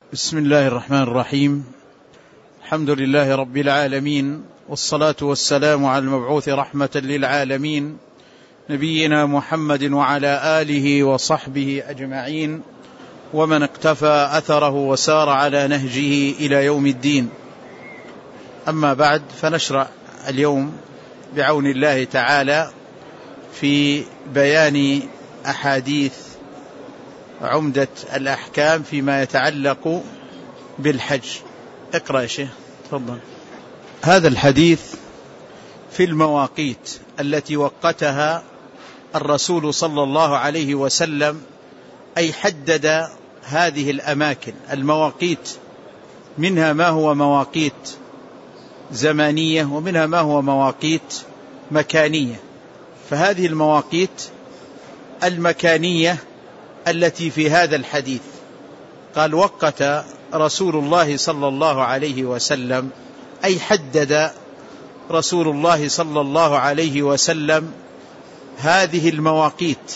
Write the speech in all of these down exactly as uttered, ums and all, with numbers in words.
بسم الله الرحمن الرحيم. الحمد لله رب العالمين، والصلاة والسلام على المبعوث رحمة للعالمين نبينا محمد وعلى آله وصحبه أجمعين، ومن اقتفى أثره وسار على نهجه إلى يوم الدين. أما بعد، فنشرع اليوم بعون الله تعالى في بيان أحاديث عمدة الأحكام فيما يتعلق بالحج. اقرأ يا شيخ، تفضل. هذا الحديث في المواقيت التي وقتها الرسول صلى الله عليه وسلم، أي حدد هذه الأماكن. المواقيت منها ما هو مواقيت زمانية ومنها ما هو مواقيت مكانية. فهذه المواقيت المكانية التي في هذا الحديث قال وقت رسول الله صلى الله عليه وسلم، أي حدد رسول الله صلى الله عليه وسلم هذه المواقيت،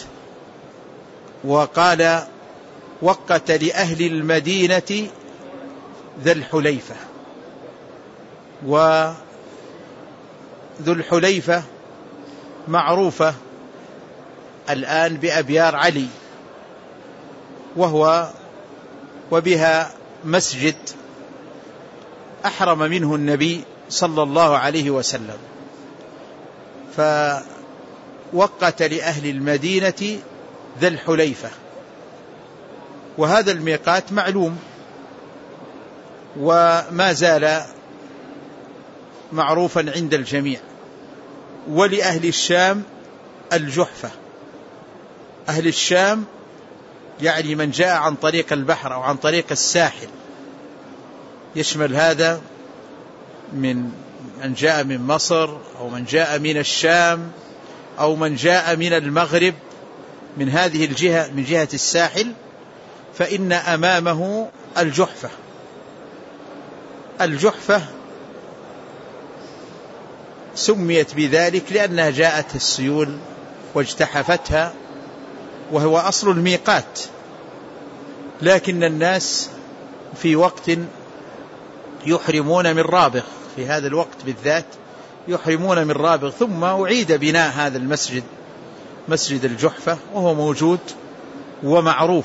وقال وقت لأهل المدينة ذا الحليفة. وذو الحليفة معروفة الآن بأبيار علي، وهو وبها مسجد أحرم منه النبي صلى الله عليه وسلم، فوقت لأهل المدينة ذا الحليفة. وهذا الميقات معلوم وما زال معروفا عند الجميع. ولأهل الشام الجحفة. أهل الشام يعني من جاء عن طريق البحر أو عن طريق الساحل، يشمل هذا من من جاء من مصر أو من جاء من الشام أو من جاء من المغرب من هذه الجهة، من جهة الساحل، فإن أمامه الجحفة. الجحفة سميت بذلك لأنها جاءت السيول واجتحفتها، وهو أصل الميقات، لكن الناس في وقت يحرمون من رابغ، في هذا الوقت بالذات يحرمون من رابغ، ثم أعيد بناء هذا المسجد، مسجد الجحفة، وهو موجود ومعروف.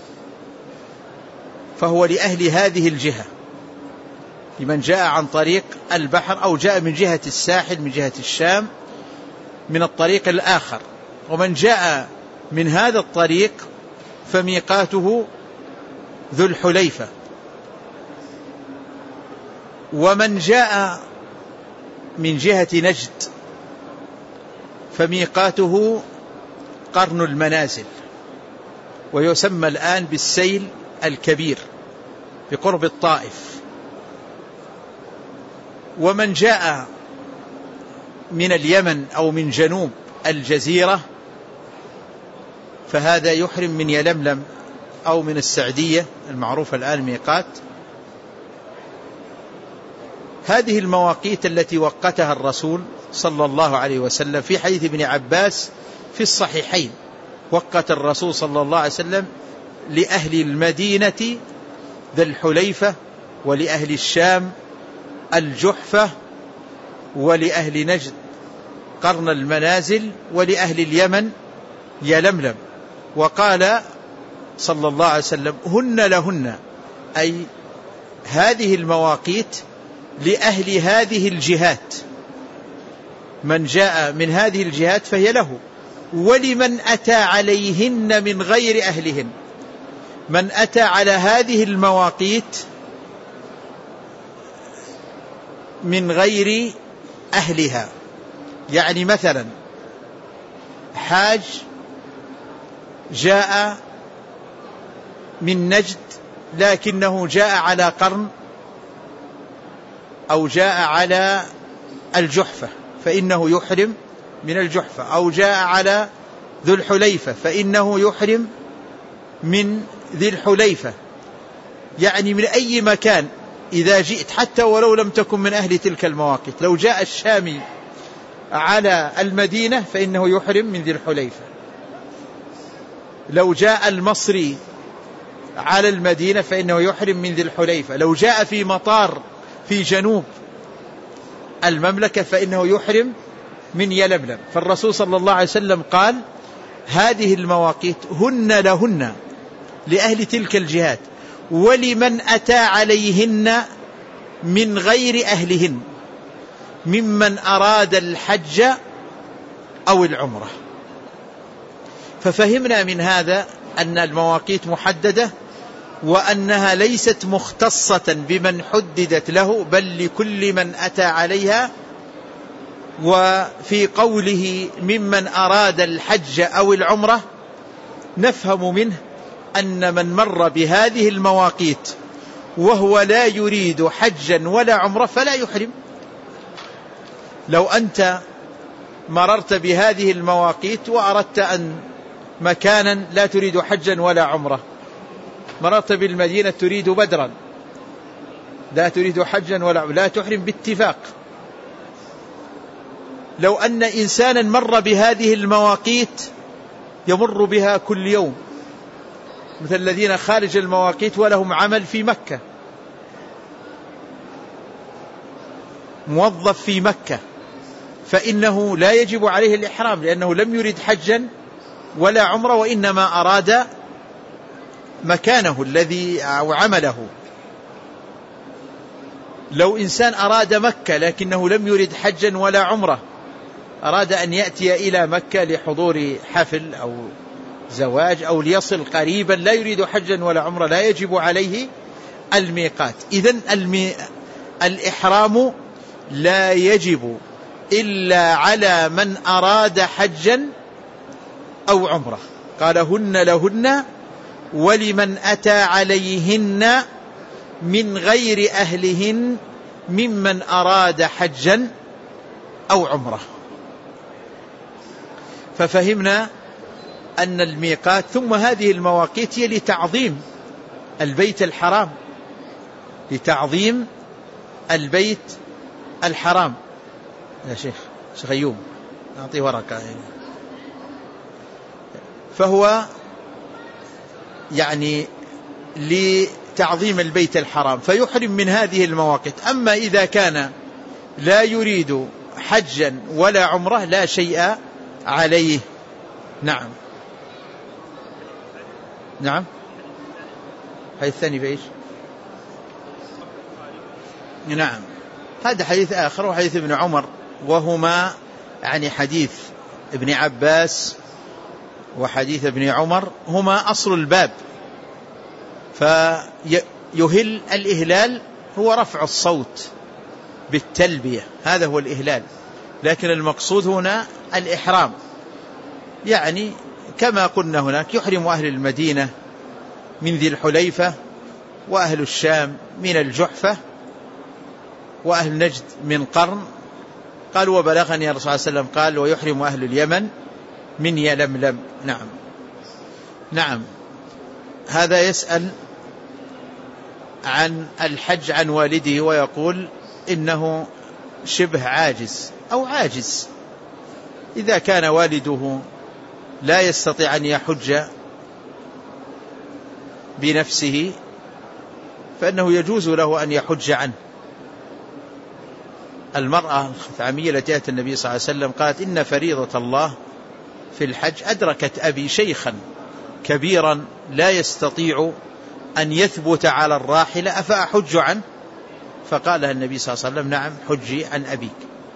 فهو لأهل هذه الجهة، لمن جاء عن طريق البحر أو جاء من جهة الساحل من جهة الشام من الطريق الآخر. ومن جاء من هذا الطريق فميقاته ذو الحليفة. ومن جاء من جهة نجد فميقاته قرن المنازل، ويسمى الآن بالسيل الكبير بقرب الطائف. ومن جاء من اليمن أو من جنوب الجزيرة فهذا يحرم من يلملم أو من السعدية المعروفة الآن ميقات. هذه المواقيت التي وقتها الرسول صلى الله عليه وسلم في حديث ابن عباس في الصحيحين، وقت الرسول صلى الله عليه وسلم لأهل المدينة ذا الحليفة، ولأهل الشام الجحفة، ولأهل نجد قرن المنازل، ولأهل اليمن يلملم. وقال صلى الله عليه وسلم هن لهن، أي هذه المواقيت لأهل هذه الجهات، من جاء من هذه الجهات فهي له، ولمن أتى عليهن من غير أهلهن. من أتى على هذه المواقيت من غير أهلها، يعني مثلا حاج جاء من نجد لكنه جاء على قرن أو جاء على الجحفة فإنه يحرم من الجحفة، أو جاء على ذو الحليفة فإنه يحرم من ذي الحليفة. يعني من أي مكان إذا جئت، حتى ولو لم تكن من أهل تلك المواقيت، لو جاء الشامي على المدينة فإنه يحرم من ذي الحليفة. لو جاء المصري على المدينة فإنه يحرم من ذي الحليفة. لو جاء في مطار في جنوب المملكة فإنه يحرم من يلملم. فالرسول صلى الله عليه وسلم قال هذه المواقيت هن لهن لأهل تلك الجهات ولمن أتى عليهن من غير أهلهن ممن أراد الحج أو العمرة. ففهمنا من هذا أن المواقيت محددة وأنها ليست مختصة بمن حددت له بل لكل من أتى عليها. وفي قوله ممن أراد الحج أو العمرة نفهم منه أن من مر بهذه المواقيت وهو لا يريد حجا ولا عمرة فلا يحرم. لو أنت مررت بهذه المواقيت وأردت أن مكانا لا تريد حجا ولا عمرة، مررت بالمدينة تريد بدرا لا تريد حجا ولا عمرة، لا تحرم باتفاق. لو أن إنسانا مر بهذه المواقيت يمر بها كل يوم مثل الذين خارج المواقيت ولهم عمل في مكة، موظف في مكة، فإنه لا يجب عليه الإحرام لأنه لم يرد حجا ولا عمره وإنما أراد مكانه الذي أو عمله. لو إنسان أراد مكة لكنه لم يرد حجا ولا عمره، أراد أن يأتي إلى مكة لحضور حفل أو زواج أو ليصل قريبا لا يريد حجا ولا عمره لا يجب عليه الميقات. إذن المي... الإحرام لا يجب إلا على من أراد حجا أو عمره. قال هن لهن ولمن أتى عليهن من غير أهلهن ممن أراد حجا أو عمره. ففهمنا أن الميقات ثم هذه المواقيت هي لتعظيم البيت الحرام، لتعظيم البيت الحرام. يا شيخ شيخ أيوب أعطيه ورقة. فهو يعني لتعظيم البيت الحرام فيحرم من هذه المواقيت. أما إذا كان لا يريد حجا ولا عمره لا شيء عليه. نعم نعم. حديث الثاني بإيش؟ نعم هذا حديث آخر وحديث ابن عمر، وهما يعني حديث ابن عباس وحديث ابن عمر هما أصل الباب. فيهل الإهلال هو رفع الصوت بالتلبية، هذا هو الإهلال، لكن المقصود هنا الإحرام. يعني كما قلنا هناك يحرم أهل المدينة من ذي الحليفة وأهل الشام من الجحفة وأهل نجد من قرن. قال وبلغني الرسول صلى الله عليه وسلم قال ويحرم أهل اليمن من يلملم. نعم نعم. هذا يسأل عن الحج عن والده ويقول إنه شبه عاجز أو عاجز. إذا كان والده لا يستطيع أن يحج بنفسه فإنه يجوز له أن يحج عنه. المرأة الخثعمية التي أتت النبي صلى الله عليه وسلم قالت إن فريضة الله في الحج أدركت أبي شيخا كبيرا لا يستطيع أن يثبت على الراحلة أفأحج عنه؟ فقال لها النبي صلى الله عليه وسلم نعم حجي عن أبيك.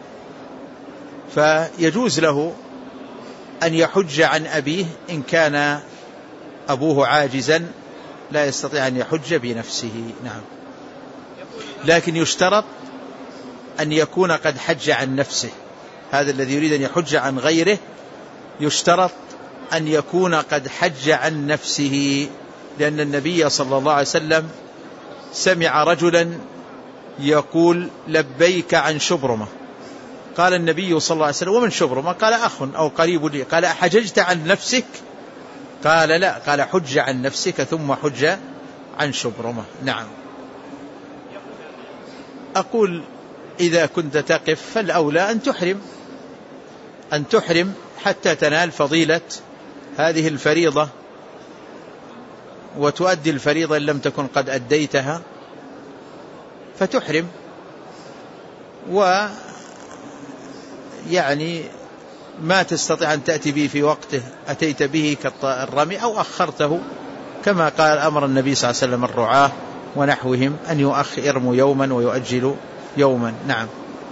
فيجوز له أن يحج عن أبيه إن كان أبوه عاجزا لا يستطيع أن يحج بنفسه. نعم. لكن يشترط أن يكون قد حج عن نفسه. هذا الذي يريد أن يحج عن غيره يشترط أن يكون قد حج عن نفسه، لأن النبي صلى الله عليه وسلم سمع رجلا يقول لبيك عن شبرمة. قال النبي صلى الله عليه وسلم ومن شبرمة؟ قال أخ أو قريب لي. قال أحججت عن نفسك؟ قال لا. قال حج عن نفسك ثم حج عن شبرمة. نعم. أقول إذا كنت تقف فالأولى أن تحرم أن تحرم حتى تنال فضيلة هذه الفريضة وتؤدي الفريضة إن لم تكن قد أديتها فتحرم، ويعني ما تستطيع أن تأتي به في وقته أتيت به كالرمي أو أخرته، كما قال أمر النبي صلى الله عليه وسلم الرعاة ونحوهم أن يؤخروا يوما ويؤجلوا يوما. نعم.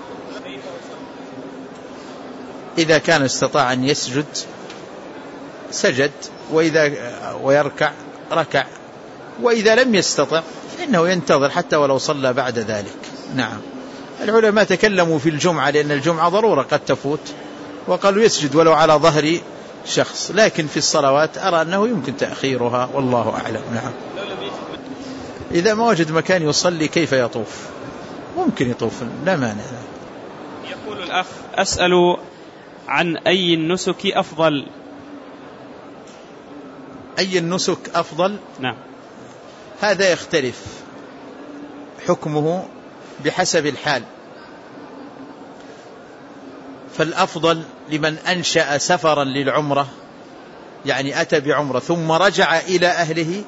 إذا كان استطاع أن يسجد سجد، وإذا ويركع ركع، وإذا لم يستطع فإنه ينتظر حتى ولو صلى بعد ذلك. نعم. العلماء تكلموا في الجمعة لأن الجمعة ضرورة قد تفوت، وقالوا يسجد ولو على ظهر شخص، لكن في الصلوات أرى أنه يمكن تأخيرها والله أعلم. نعم. إذا ما وجد مكان يصلي كيف يطوف؟ ممكن يطوف لا مانع. يقول الأخ: أسأل عن أي النسك أفضل؟ أي النسك أفضل؟ نعم. هذا يختلف حكمه بحسب الحال، فالأفضل لمن أنشأ سفرا للعمرة، يعني أتى بعمرة ثم رجع إلى أهله،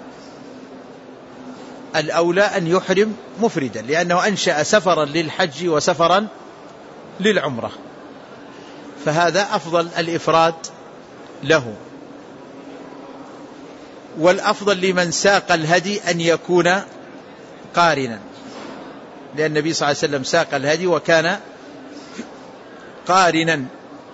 الأولى أن يحرم مفردا، لأنه أنشأ سفرا للحج وسفرا للعمرة، فهذا أفضل الإفراد له. والأفضل لمن ساق الهدي أن يكون قارنا، لأن النبي صلى الله عليه وسلم ساق الهدي وكان قارنا،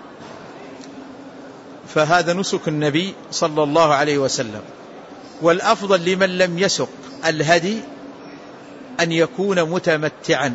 فهذا نسك النبي صلى الله عليه وسلم. والأفضل لمن لم يسق الهدي أن يكون متمتعا،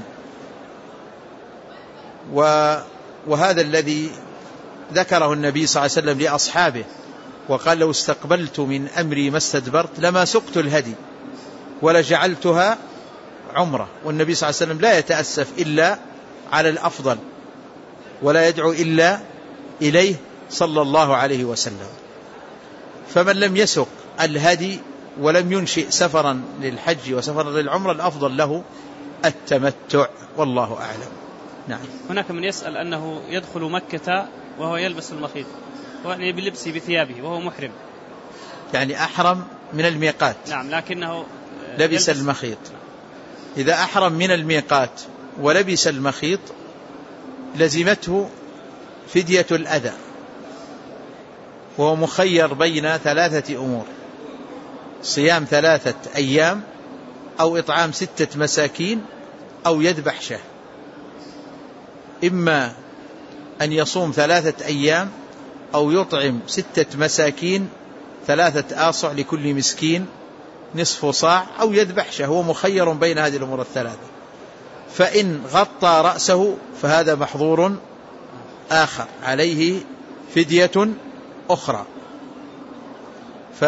وهذا الذي ذكره النبي صلى الله عليه وسلم لأصحابه، وقال: لو استقبلت من أمري ما استدبرت لما سقت الهدي ولجعلتها عمرة. والنبي صلى الله عليه وسلم لا يتأسف إلا على الأفضل ولا يدعو إلا إليه صلى الله عليه وسلم. فمن لم يسق الهدي ولم ينشئ سفرا للحج وسفرا للعمرة الأفضل له التمتع والله أعلم. نعم. هناك من يسأل أنه يدخل مكة وهو يلبس المخيط، يعني بلبسه بثيابه وهو محرم، يعني أحرم من الميقات. نعم، لكنه لبس المخيط. إذا أحرم من الميقات ولبس المخيط لزمته فدية الأذى، وهو مخير بين ثلاثة أمور: صيام ثلاثة أيام، أو إطعام ستة مساكين، أو يذبح شاه. إما أن يصوم ثلاثة أيام، أو يطعم ستة مساكين ثلاثة آصع لكل مسكين نصف صاع، أو يذبح شاه. هو مخير بين هذه الأمور الثلاثة، فإن غطى رأسه فهذا محظور آخر، عليه فدية أخرى. ف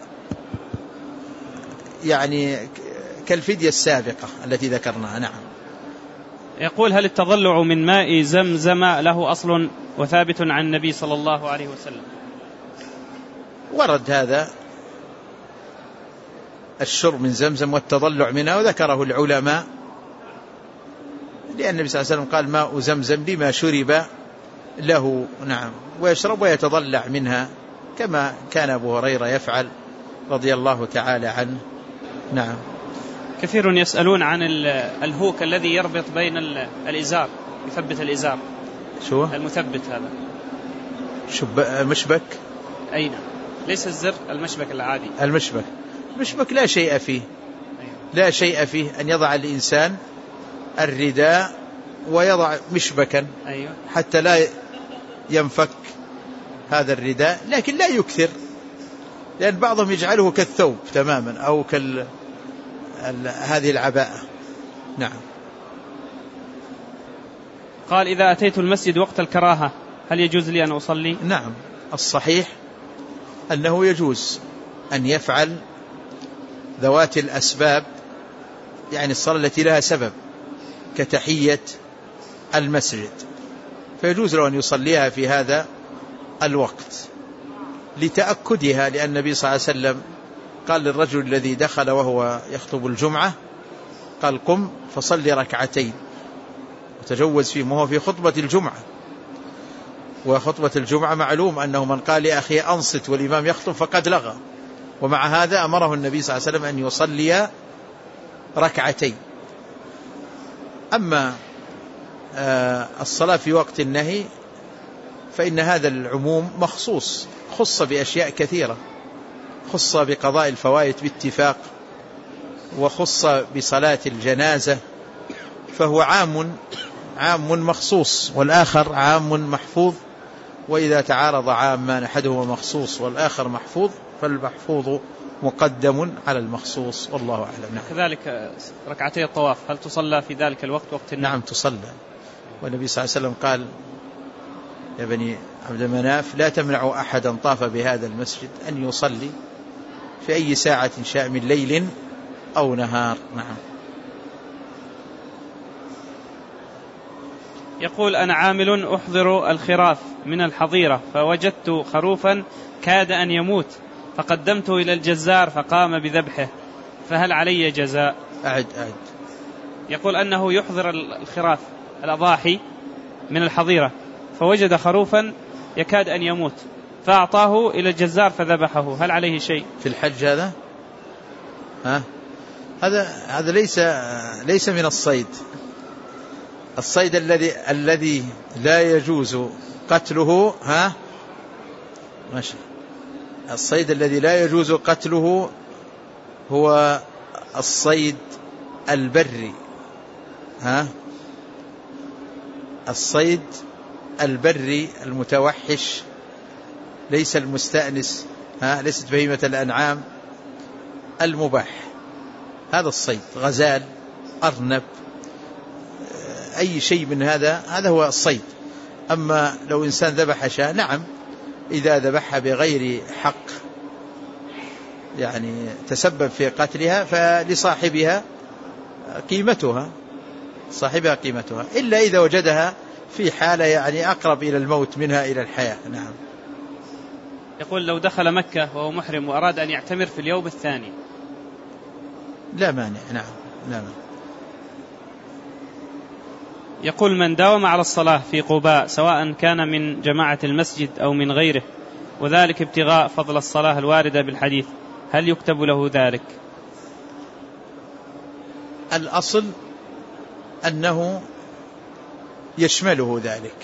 يعني كالفدية السابقة التي ذكرناها. نعم. يقول: هل التضلع من ماء زمزم له أصل وثابت عن النبي صلى الله عليه وسلم؟ ورد هذا الشرب من زمزم والتضلع منها، وذكره العلماء، لأن النبي صلى الله عليه وسلم قال: ماء زمزم لما شرب له. نعم. ويشرب ويتضلع منها كما كان أبو هريرة يفعل رضي الله تعالى عنه. نعم. كثير يسألون عن الهوك الذي يربط بين الإزار، يثبت الإزار. شو المثبت هذا؟ شب... مشبك. أين؟ ليس الزر، المشبك العادي. المشبك مشبك لا شيء فيه. أيوة. لا شيء فيه أن يضع الإنسان الرداء ويضع مشبكا. أيوة. حتى لا ينفك هذا الرداء، لكن لا يكثر، لأن بعضهم يجعله كالثوب تماما أو كال هذه العباءة. نعم. قال: إذا أتيت المسجد وقت الكراهة هل يجوز لي أن أصلي؟ نعم، الصحيح أنه يجوز أن يفعل ذوات الأسباب، يعني الصلاة التي لها سبب كتحية المسجد، فيجوز له أن يصليها في هذا الوقت لتأكدها، لأن النبي صلى الله عليه وسلم قال للرجل الذي دخل وهو يخطب الجمعة، قال: قم فصلي ركعتين، وتجوز فيه وهو في خطبة الجمعة. وخطبة الجمعة معلوم أنه من قال لأخي أنصت والإمام يخطب فقد لغى، ومع هذا أمره النبي صلى الله عليه وسلم أن يصلي ركعتين. أما الصلاة في وقت النهي فإن هذا العموم مخصوص، خص بأشياء كثيرة، خص بقضاء الفوائد باتفاق، وخص بصلاة الجنازة، فهو عام عام مخصوص، والآخر عام محفوظ. وإذا تعارض عامان أحدهما مخصوص والآخر محفوظ فالمحفوظ مقدم على المخصوص، والله أعلم. نعم. كذلك ركعتي الطواف هل تصلى في ذلك الوقت وقت النهي؟ نعم تصلى، والنبي صلى الله عليه وسلم قال يا بني عبد مناف لا تمنعوا أحدا طاف بهذا المسجد أن يصلي في أي ساعة شاء من ليل أو نهار. نعم. يقول أنا عامل أحضر الخراف من الحظيرة فوجدت خروفا كاد أن يموت فقدمته إلى الجزار فقام بذبحه، فهل علي جزاء؟ أعد أعد. يقول أنه يحضر الخراف الأضاحي من الحظيرة فوجد خروفا يكاد أن يموت فأعطاه إلى الجزار فذبحه، هل عليه شيء؟ في الحج هذا؟ ها؟ هذا هذا ليس ليس من الصيد. الصيد الذي الذي لا يجوز قتله، ها ماشي، الصيد الذي لا يجوز قتله هو الصيد البري، ها الصيد البري المتوحش، ليس المستأنس، ها ليست بهيمة الأنعام، المباح. هذا الصيد غزال، أرنب، أي شيء من هذا، هذا هو الصيد. أما لو إنسان ذبح شاة، نعم إذا ذبحها بغير حق يعني تسبب في قتلها فلصاحبها قيمتها، صاحبها قيمتها، إلا إذا وجدها في حالة يعني أقرب إلى الموت منها إلى الحياة. نعم. يقول لو دخل مكة وهو محرم وأراد أن يعتمر في اليوم الثاني لا مانع. نعم لا مانع. يقول من داوم على الصلاة في قباء سواء كان من جماعة المسجد أو من غيره وذلك ابتغاء فضل الصلاة الواردة بالحديث، هل يكتب له ذلك؟ الأصل أنه يشمله ذلك،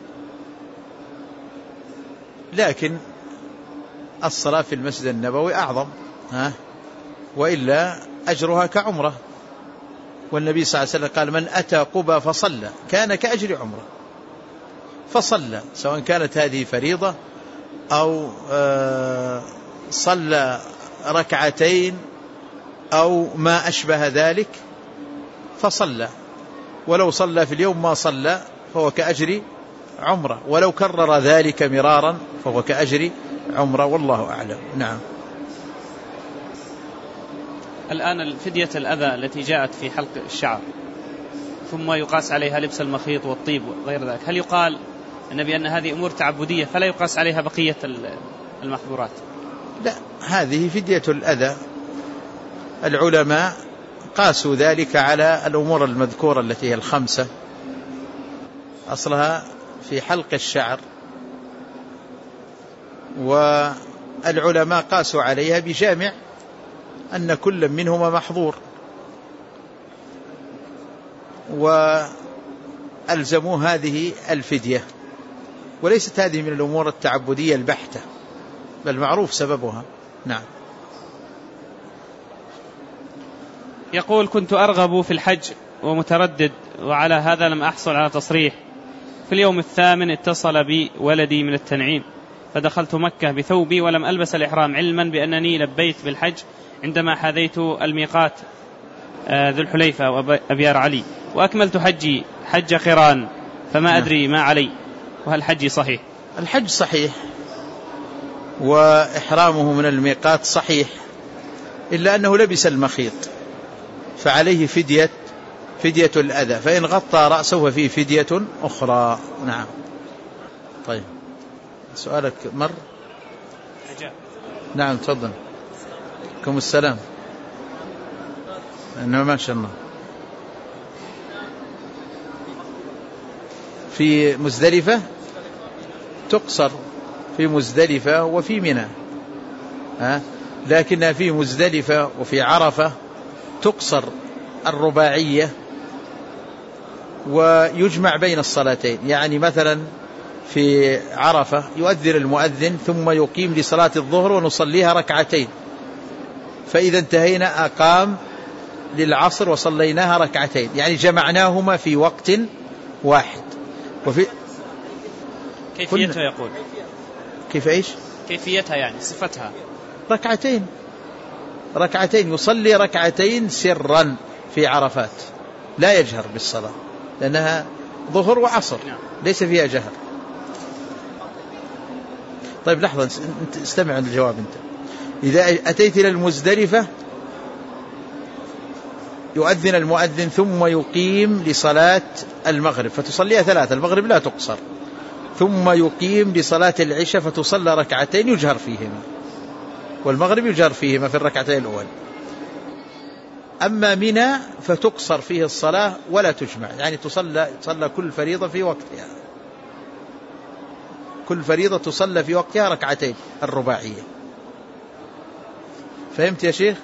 لكن الصلاة في المسجد النبوي أعظم، ها وإلا أجرها كعمرة، والنبي صلى الله عليه وسلم قال من أتى قبى فصلى كان كأجر عمره، فصلى سواء كانت هذه فريضة أو صلى ركعتين أو ما أشبه ذلك فصلى، ولو صلى في اليوم ما صلى فهو كأجر عمره، ولو كرر ذلك مرارا فهو كأجر عمره، والله أعلم. نعم. الآن الفدية الأذى التي جاءت في حلق الشعر ثم يقاس عليها لبس المخيط والطيب وغير ذلك، هل يقال أن بأن هذه أمور تعبدية فلا يقاس عليها بقية المحظورات؟ لا، هذه فدية الأذى، العلماء قاسوا ذلك على الأمور المذكورة التي هي الخمسة، أصلها في حلق الشعر، والعلماء قاسوا عليها بجامع أن كل منهما محظور، وألزموا هذه الفدية، وليست هذه من الأمور التعبدية البحتة، بل معروف سببها. نعم. يقول كنت أرغب في الحج ومتردد، وعلى هذا لم أحصل على تصريح. في اليوم الثامن اتصل بي ولدي من التنعيم فدخلت مكة بثوبي ولم ألبس الإحرام، علما بأنني لبيت بالحج عندما حاذيت الميقات ذو الحليفة وأبيار علي، وأكملت حجي حج قران، فما أدري ما علي، وهل حجي صحيح؟ الحج صحيح وإحرامه من الميقات صحيح، إلا أنه لبس المخيط فعليه فدية فدية الأذى، فإن غطى رأسه ففيه فدية أخرى. نعم. طيب سؤالك مر؟ أجاب. نعم تفضل. عليكم السلام. إنه ما شاء الله في مزدلفة تقصر، في مزدلفة وفي منى، ها لكنها في مزدلفة وفي عرفة تقصر الرباعية ويجمع بين الصلاتين. يعني مثلا في عرفة يؤذن المؤذن ثم يقيم لصلاة الظهر ونصليها ركعتين، فإذا انتهينا أقام للعصر وصليناها ركعتين، يعني جمعناهما في وقت واحد. وفي كيفيتها يقول كيف إيش كيفيتها يعني صفتها ركعتين ركعتين يصلي ركعتين سرا في عرفات، لا يجهر بالصلاة لأنها ظهر وعصر ليس فيها جهر. طيب لحظة استمع الجواب أنت. إذا أتيت إلى المزدلفة يؤذن المؤذن ثم يقيم لصلاة المغرب فتصليها ثلاثة، المغرب لا تقصر، ثم يقيم لصلاة العشاء فتصلى ركعتين يجهر فيهما، والمغرب يجهر فيهما في الركعتين الأول. أما منى فتقصر فيه الصلاة ولا تجمع، يعني تصلى, تصلى كل فريضة في وقتها، كل فريضة تصلى في وقتها ركعتين الرباعية. فهمت يا شيخ؟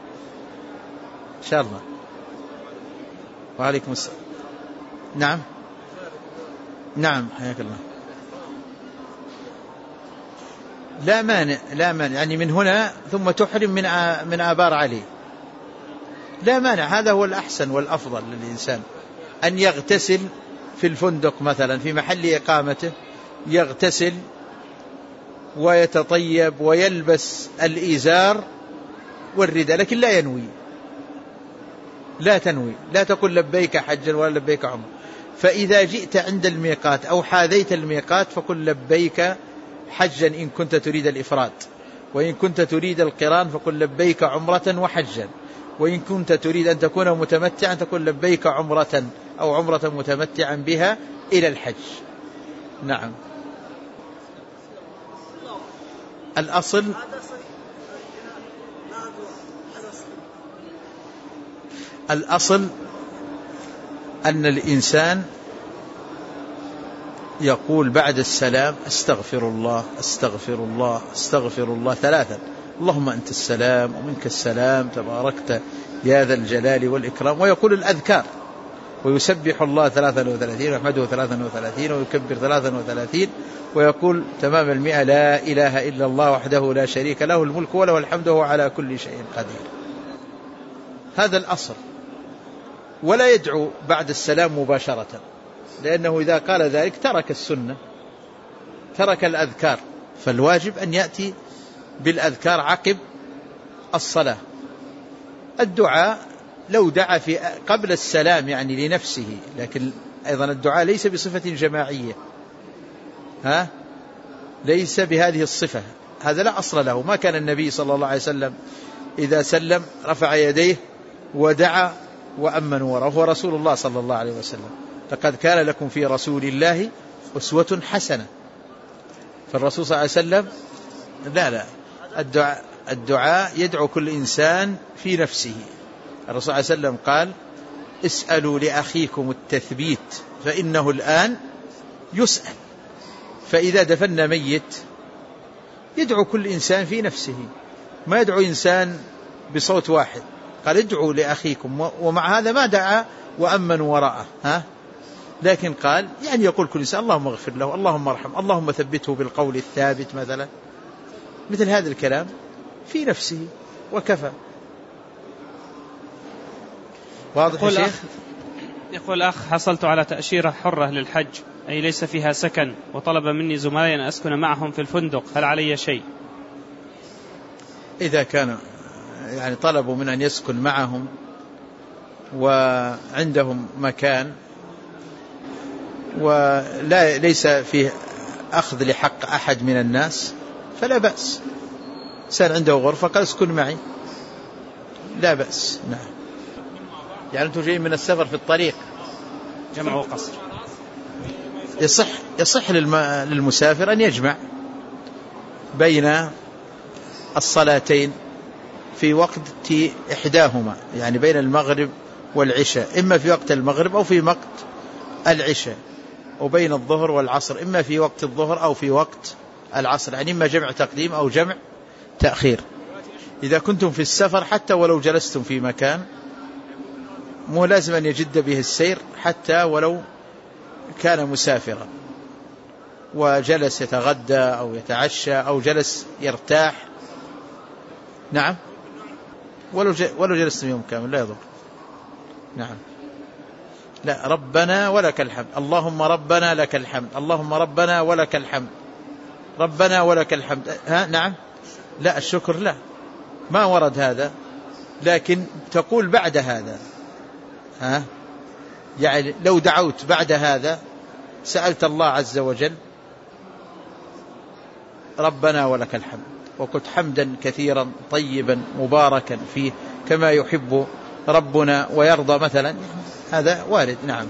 إن شاء الله. وعليكم السلام. نعم نعم حياك الله. لا مانع لا مانع، يعني من هنا ثم تحرم من من آبار علي، لا مانع، هذا هو الأحسن والأفضل للإنسان أن يغتسل في الفندق مثلا في محل إقامته، يغتسل ويتطيب ويلبس الإزار والرداء، لكن لا ينوي، لا تنوي، لا تقول لبيك حجا ولا لبيك عمر. فإذا جئت عند الميقات أو حاذيت الميقات فقل لبيك حجا إن كنت تريد الإفراد، وإن كنت تريد القران فقل لبيك عمرة وحجا، وإن كنت تريد أن تكون متمتعا تقول لبيك عمرة أو عمرة متمتعا بها إلى الحج. نعم. الأصل الأصل أن الإنسان يقول بعد السلام أستغفر الله أستغفر الله أستغفر الله ثلاثا، اللهم أنت السلام ومنك السلام تباركت يا ذا الجلال والإكرام، ويقول الأذكار ويسبح الله ثلاثا وثلاثين ويحمده ثلاثا وثلاثين ويكبر ثلاثا وثلاثين ويقول تمام المئة لا إله إلا الله وحده لا شريك له الملك وله الحمد وهو على كل شيء قدير. هذا الأصل. ولا يدعو بعد السلام مباشرة، لأنه إذا قال ذلك ترك السنة، ترك الأذكار، فالواجب أن يأتي بالأذكار عقب الصلاة. الدعاء لو دعا في قبل السلام يعني لنفسه، لكن أيضا الدعاء ليس بصفة جماعية، ها ليس بهذه الصفة، هذا لا أصل له. ما كان النبي صلى الله عليه وسلم إذا سلم رفع يديه ودعا وأمن وراءه، هو رسول الله صلى الله عليه وسلم. لقد كان لكم في رسول الله أسوة حسنة. فالرسول صلى الله عليه وسلم لا لا الدعاء, الدعاء يدعو كل إنسان في نفسه. الرسول صلى الله عليه وسلم قال اسألوا لأخيكم التثبيت فإنه الآن يسأل. فإذا دفن ميت يدعو كل إنسان في نفسه، ما يدعو إنسان بصوت واحد. قال ادعوا لأخيكم، ومع هذا ما دعا وأمن وراءه، ها لكن قال يعني يقول كل إنسان اللهم اغفر له اللهم ارحم اللهم ثبته بالقول الثابت مثلا، مثل هذا الكلام في نفسه وكفى. واضح يا شيخ؟ يقول أخ حصلت على تأشيرة حرة للحج أي ليس فيها سكن، وطلب مني زملائي أن أسكن معهم في الفندق، هل علي شيء؟ إذا كان يعني طلبوا من أن يسكن معهم وعندهم مكان ولا ليس فيه أخذ لحق أحد من الناس فلا بأس. إنسان عنده غرفة قال اسكن معي لا بأس. نعم. يعني أنتم جايين من السفر في الطريق جمع وقصر، يصح يصح للمسافر أن يجمع بين الصلاتين في وقت إحداهما، يعني بين المغرب والعشاء، إما في وقت المغرب أو في وقت العشاء، وبين الظهر والعصر إما في وقت الظهر أو في وقت العصر، يعني إما جمع تقديم أو جمع تأخير. إذا كنتم في السفر حتى ولو جلستم في مكان مو لازم أن يجد به السير، حتى ولو كان مسافرا وجلس يتغدى أو يتعشى أو جلس يرتاح. نعم، ولو ولو جلستم يوم كامل لا يضر. نعم، لا، ربنا ولك الحمد، اللهم ربنا لك الحمد، اللهم ربنا ولك الحمد، ربنا ولك الحمد. ها نعم، لا الشكر لا، ما ورد هذا، لكن تقول بعد هذا. ها يعني لو دعوت بعد هذا سألت الله عز وجل ربنا ولك الحمد، وقلت حمدا كثيرا طيبا مباركا فيه كما يحب ربنا ويرضى مثلا، هذا وارد. نعم،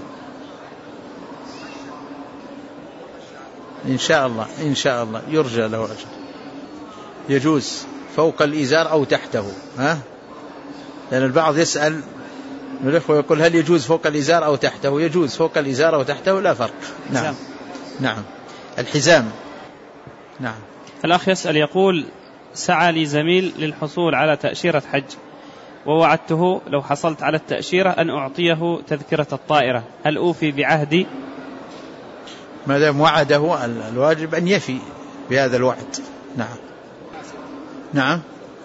إن شاء الله إن شاء الله يرجى له أجر. يجوز فوق الإزار أو تحته. ها لأن البعض يسأل من الأخوة يقول هل يجوز فوق الإزار أو تحته؟ يجوز فوق الإزار أو تحته لا فرق. نعم نعم، الحزام. نعم. الأخ يسأل يقول سعى لي زميل للحصول على تأشيرة حج، ووعدته لو حصلت على التأشيرة أن أعطيه تذكرة الطائرة، هل أوفي بعهدي؟ ما دام وعده الواجب أن يفي بهذا الوعد. نعم نعم.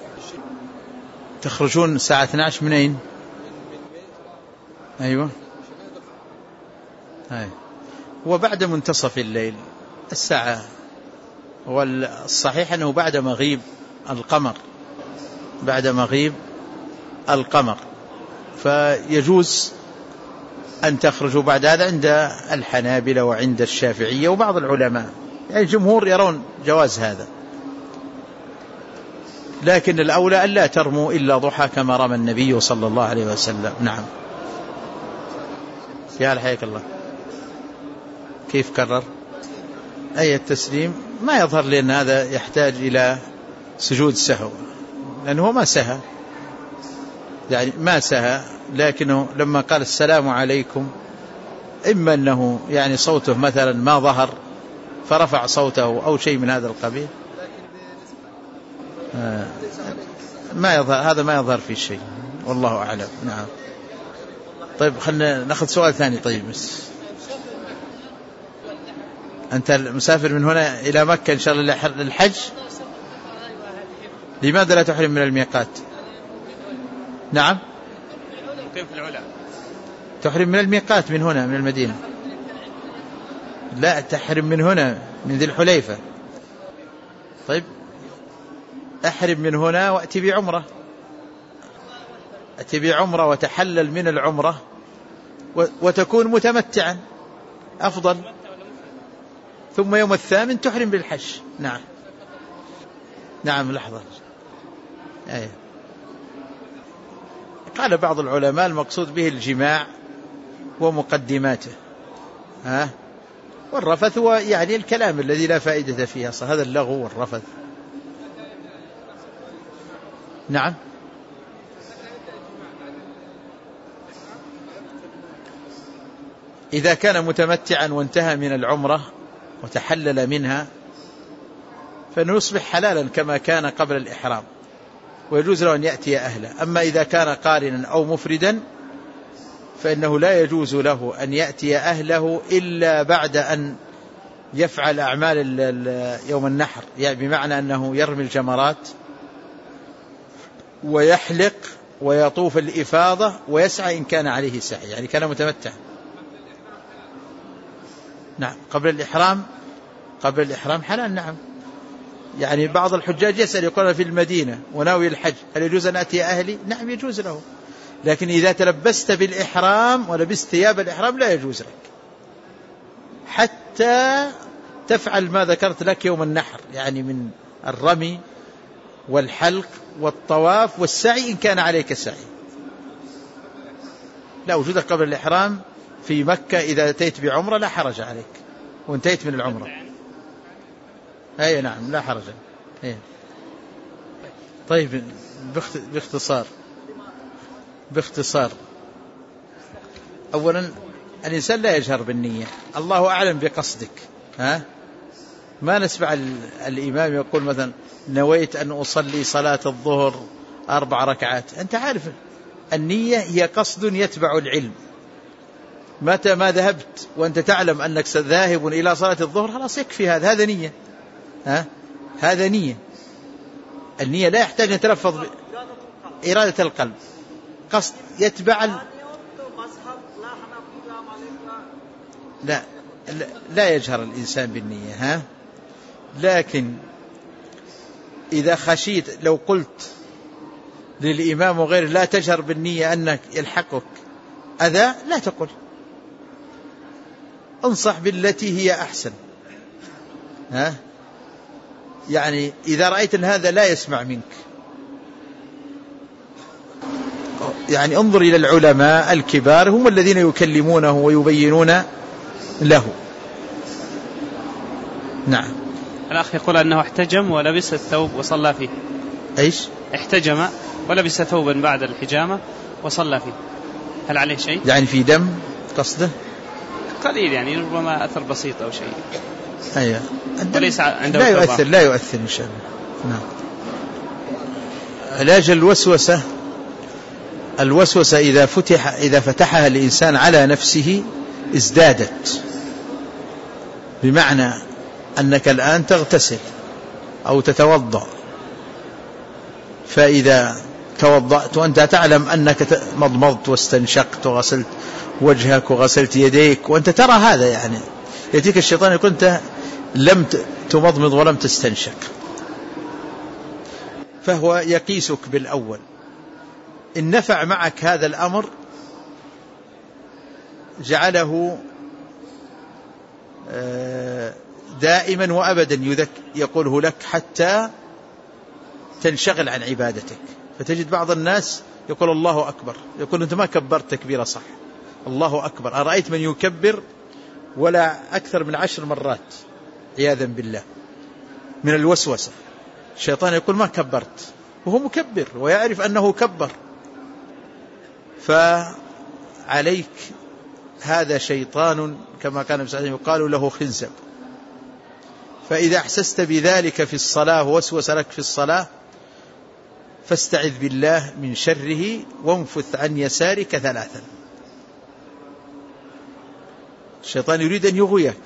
تخرجون الساعة اثنتي عشرة من أين؟ أيوة أيوة. وبعد منتصف الليل الساعة، والصحيح أنه بعد مغيب القمر، بعد مغيب القمر، فيجوز أن تخرجوا بعد هذا عند الحنابلة وعند الشافعية وبعض العلماء، يعني الجمهور يرون جواز هذا، لكن الأولى أن لا ترموا إلا ضحى كما رمى النبي صلى الله عليه وسلم. نعم. يا حياك الله. كيف كرر؟ أي التسليم ما يظهر لي أن هذا يحتاج إلى سجود سهو، لأنه ما سهى، يعني ما سهى، لكنه لما قال السلام عليكم إما أنه يعني صوته مثلا ما ظهر فرفع صوته أو شيء من هذا القبيل، آه ما يظهر، هذا ما يظهر في شيء، والله أعلم. نعم. طيب خلنا نأخذ سؤال ثاني. طيب بس أنت مسافر من هنا إلى مكة إن شاء الله للحج، لماذا لا تحرم من الميقات؟ نعم، كيف العلا تحرم من الميقات من هنا من المدينة، لا تحرم من هنا من ذي الحليفة. طيب أحرم من هنا وأتي بعمرة، أتي بعمرة وتحلل من العمرة وتكون متمتعا أفضل، ثم يوم الثامن تحرم بالحج. نعم نعم. لحظة. أيه. قال بعض العلماء المقصود به الجماع ومقدماته، ها، والرفث هو يعني الكلام الذي لا فائدة فيه أصلا، هذا اللغو والرفث. نعم. إذا كان متمتعا وانتهى من العمرة وتحلل منها فإنه يصبح حلالا كما كان قبل الإحرام، ويجوز له أن يأتي أهله. أما إذا كان قارنا أو مفردا فإنه لا يجوز له أن يأتي أهله إلا بعد أن يفعل أعمال يوم النحر، يعني بمعنى أنه يرمي الجمرات ويحلق ويطوف الإفاضة ويسعى إن كان عليه سعي، يعني كان متمتع. نعم. قبل الإحرام، قبل الإحرام حلال. نعم. يعني بعض الحجاج يسأل يقول في المدينة وناوي الحج هل يجوز أن أتي أهلي؟ نعم يجوز له، لكن إذا تلبست بالإحرام ولبست ثياب الإحرام لا يجوز لك حتى تفعل ما ذكرت لك يوم النحر، يعني من الرمي والحلق والطواف والسعي إن كان عليك سعي. لا وجودك قبل الإحرام في مكة إذا أتيت بعمرة لا حرج عليك وانتهيت من العمرة. أي نعم لا حرج. أي. طيب باختصار باختصار أولا الإنسان لا يجهر بالنية، الله أعلم بقصدك، ها، ما نسمع الإمام يقول مثلا نويت أن أصلي صلاة الظهر أربع ركعات. أنت عارف النية هي قصد يتبع العلم. متى ما ذهبت وأنت تعلم أنك ذاهب إلى صلاة الظهر خلاص يكفي هذا هذا نية. ها؟ هذا نية. النية لا يحتاج أن يتلفظ إرادة القلب، قصد يتبع ال... لا لا يجهر الإنسان بالنية. ها؟ لكن إذا خشيت لو قلت للإمام وغيره لا تجهر بالنية أنك يلحقك أذى لا تقل، انصح بالتي هي أحسن. ها؟ يعني إذا رأيت أن هذا لا يسمع منك يعني انظر إلى العلماء الكبار هم الذين يكلمونه ويبينون له. نعم. الأخ يقول أنه احتجم ولبس الثوب وصلى فيه. إيش؟ احتجم ولبس ثوبا بعد الحجامة وصلى فيه، هل عليه شيء؟ يعني في دم قصده؟ قليل يعني ربما أثر بسيط أو شيء. أيوة. وليس عنده لا يؤثر لا يؤثر إن شاء الله. نعم. علاج الوسوسة، الوسوسة إذا فتح إذا فتحها الإنسان على نفسه ازدادت، بمعنى أنك الآن تغتسل أو تتوضأ، فإذا توضأت وأنت تعلم أنك مضمضت واستنشقت وغسلت وجهك وغسلت يديك وأنت ترى هذا، يعني يأتيك الشيطان يقول أنت لم تمضمض ولم تستنشق، فهو يقيسك بالأول. إن نفع معك هذا الأمر جعله دائما وأبدا يقوله لك حتى تنشغل عن عبادتك. فتجد بعض الناس يقول الله أكبر، يقول أنت ما كبرت تكبيرة صح، الله أكبر. أرأيت من يكبر ولا أكثر من عشر مرات عياذا بالله من الوسوسة. الشيطان يقول ما كبرت وهو مكبر ويعرف أنه كبر. فعليك هذا شيطان كما كان يقال له خنزب. فإذا أحسست بذلك في الصلاة ووسوس لك في الصلاة فاستعذ بالله من شره وانفث عن يسارك ثلاثا. الشيطان يريد أن يغويك،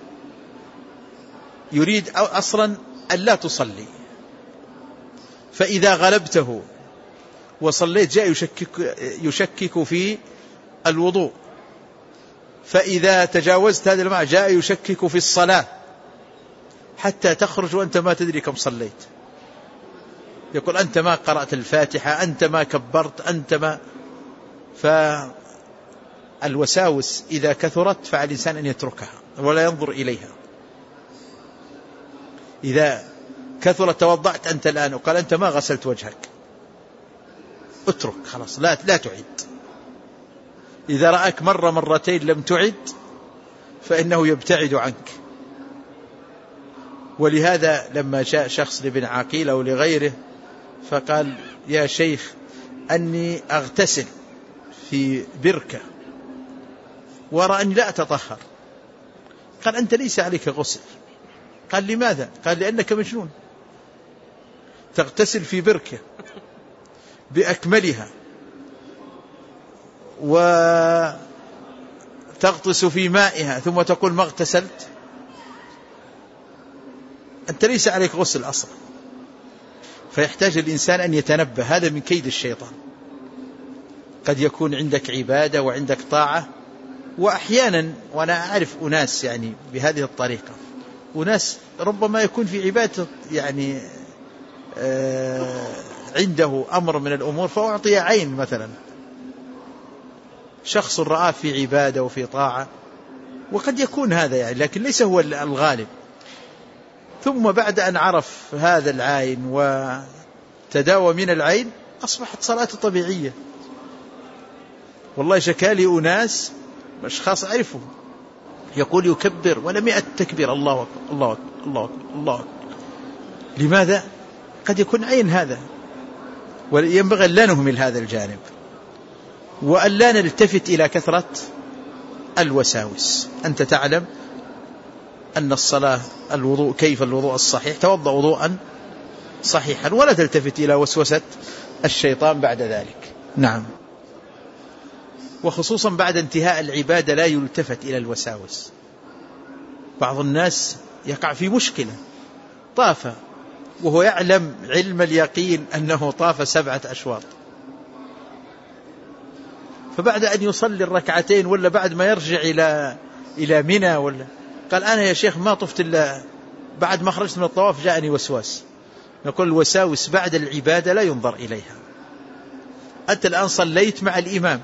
يريد أصلا أن لا تصلي، فإذا غلبته وصليت جاء يشكك, يشكك في الوضوء، فإذا تجاوزت هذا المعنى جاء يشكك في الصلاة حتى تخرج وأنت ما تدري كم صليت. يقول أنت ما قرأت الفاتحة، أنت ما كبرت، أنت ما. فالوساوس إذا كثرت فعلى الإنسان أن يتركها ولا ينظر إليها. إذا كثرت توضعت أنت الآن وقال أنت ما غسلت وجهك، اترك خلاص، لا لا تعد. إذا رأك مرة مرتين لم تعد فإنه يبتعد عنك. ولهذا لما جاء شخص لابن عقيل أو لغيره فقال يا شيخ أني أغتسل في بركة وأرى أني لا أتطهر. قال أنت ليس عليك غسل. قال لماذا؟ قال لأنك مجنون، تغتسل في بركة بأكملها وتغطس في مائها ثم تقول ما اغتسلت، أنت ليس عليك غسل أصلا. فيحتاج الإنسان أن يتنبه، هذا من كيد الشيطان. قد يكون عندك عبادة وعندك طاعة، وأحيانا وأنا أعرف أناس يعني بهذه الطريقة، أناس ربما يكون في عبادة يعني آه عنده أمر من الأمور فأعطي عين مثلا، شخص رأى في عبادة وفي طاعة وقد يكون هذا يعني، لكن ليس هو الغالب. ثم بعد أن عرف هذا العين وتداوى من العين أصبحت صلاته طبيعية. والله شكالي أناس أشخاص أعرفهم يقول يكبر ولا مئة تكبير، الله أكبر الله أكبر الله أكبر الله أكبر. لماذا؟ قد يكون عين هذا، وينبغي لا نهمل هذا الجانب وأن لا نلتفت إلى كثرة الوساوس. أنت تعلم أن الصلاة الوضوء كيف الوضوء الصحيح، توضأ وضوءا صحيحا ولا تلتفت إلى وسوسة الشيطان بعد ذلك. نعم. وخصوصا بعد انتهاء العبادة لا يلتفت إلى الوساوس. بعض الناس يقع في مشكلة، طاف وهو يعلم علم اليقين أنه طاف سبعة أشواط، فبعد أن يصلي الركعتين ولا بعد ما يرجع إلى إلى منى ولا قال أنا يا شيخ ما طفت إلا بعد ما خرجت من الطواف جاءني وسواس. نقول الوساوس بعد العبادة لا ينظر إليها. أنت الآن صليت مع الإمام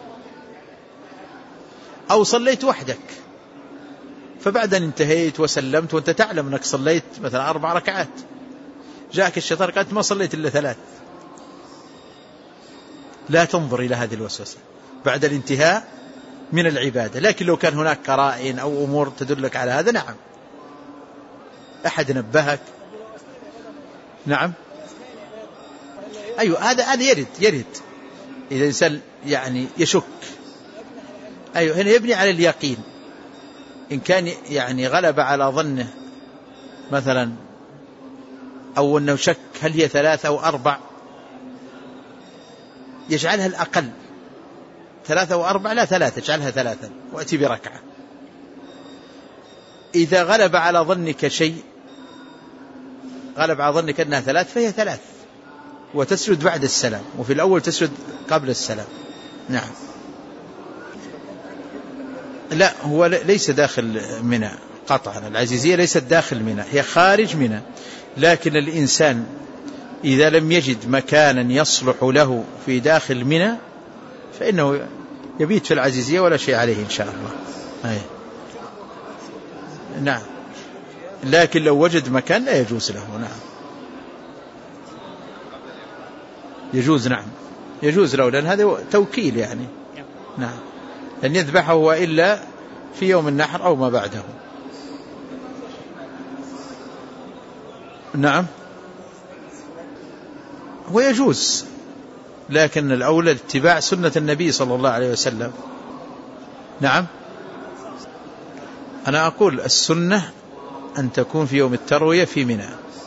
أو صليت وحدك، فبعد أن انتهيت وسلمت وأنت تعلم أنك صليت مثلا أربع ركعات، جاءك الشيطان قال أنت ما صليت إلا ثلاث، لا تنظر إلى هذه الوسوسة بعد الانتهاء من العبادة. لكن لو كان هناك قرائن أو أمور تدلك على هذا، نعم، أحد نبهك. نعم، أيوة، هذا هذا يرد يرد إذا إنسان يعني يشك. أيوة، هنا يبني على اليقين. إن كان يعني غلب على ظنه مثلا أو أنه شك هل هي ثلاثة أو أربع، يجعلها الأقل، ثلاثة وأربع لا ثلاثة، يجعلها ثلاثة وأتي بركعة. إذا غلب على ظنك شيء، غلب على ظنك أنها ثلاث، فهي ثلاث وتسجد بعد السلام، وفي الأول تسجد قبل السلام. نعم. لا، هو ليس داخل منى قطعا، العزيزية ليست داخل منى، هي خارج منى. لكن الإنسان إذا لم يجد مكانا يصلح له في داخل منى فإنه يبيت في العزيزية ولا شيء عليه إن شاء الله. أي. نعم، لكن لو وجد مكان لا يجوز له. نعم، يجوز. نعم، يجوز له، لأن هذا توكيل يعني. نعم، أن يذبحه وإلا في يوم النحر أو ما بعده. نعم، هو يجوز، لكن الأولى اتباع سنة النبي صلى الله عليه وسلم. نعم، أنا أقول السنة أن تكون في يوم التروية في منى،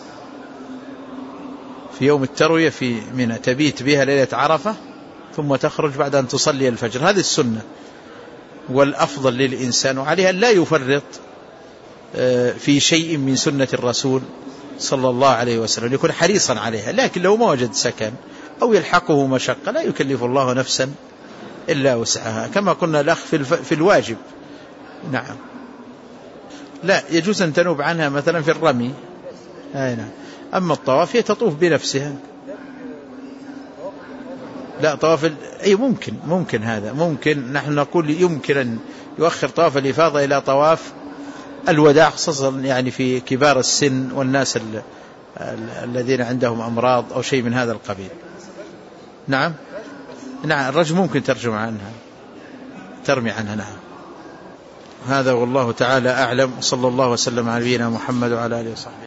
في يوم التروية في منى، تبيت بها ليلة عرفة ثم تخرج بعد أن تصلي الفجر، هذه السنة. والأفضل للإنسان وعليها لا يفرط في شيء من سنة الرسول صلى الله عليه وسلم، يكون حريصا عليها. لكن لو ما وجد سكن أو يلحقه مشقة لا يكلف الله نفسا إلا وسعها، كما قلنا الأخ في الواجب. نعم، لا يجوز أن تنوب عنها مثلا في الرمي. نعم. أما الطواف هي تطوف بنفسها. لا، طواف أي ممكن ممكن هذا ممكن، نحن نقول يمكن أن يؤخر طواف الإفاضة إلى طواف الوداع، خصوصا يعني في كبار السن والناس ال... ال... الذين عندهم أمراض أو شيء من هذا القبيل. نعم، نعم، الرجل ممكن ترجم عنها، ترمي عنها. نعم، هذا والله تعالى أعلم، صلى الله وسلم على نبينا محمد وعلى آله وصحبه.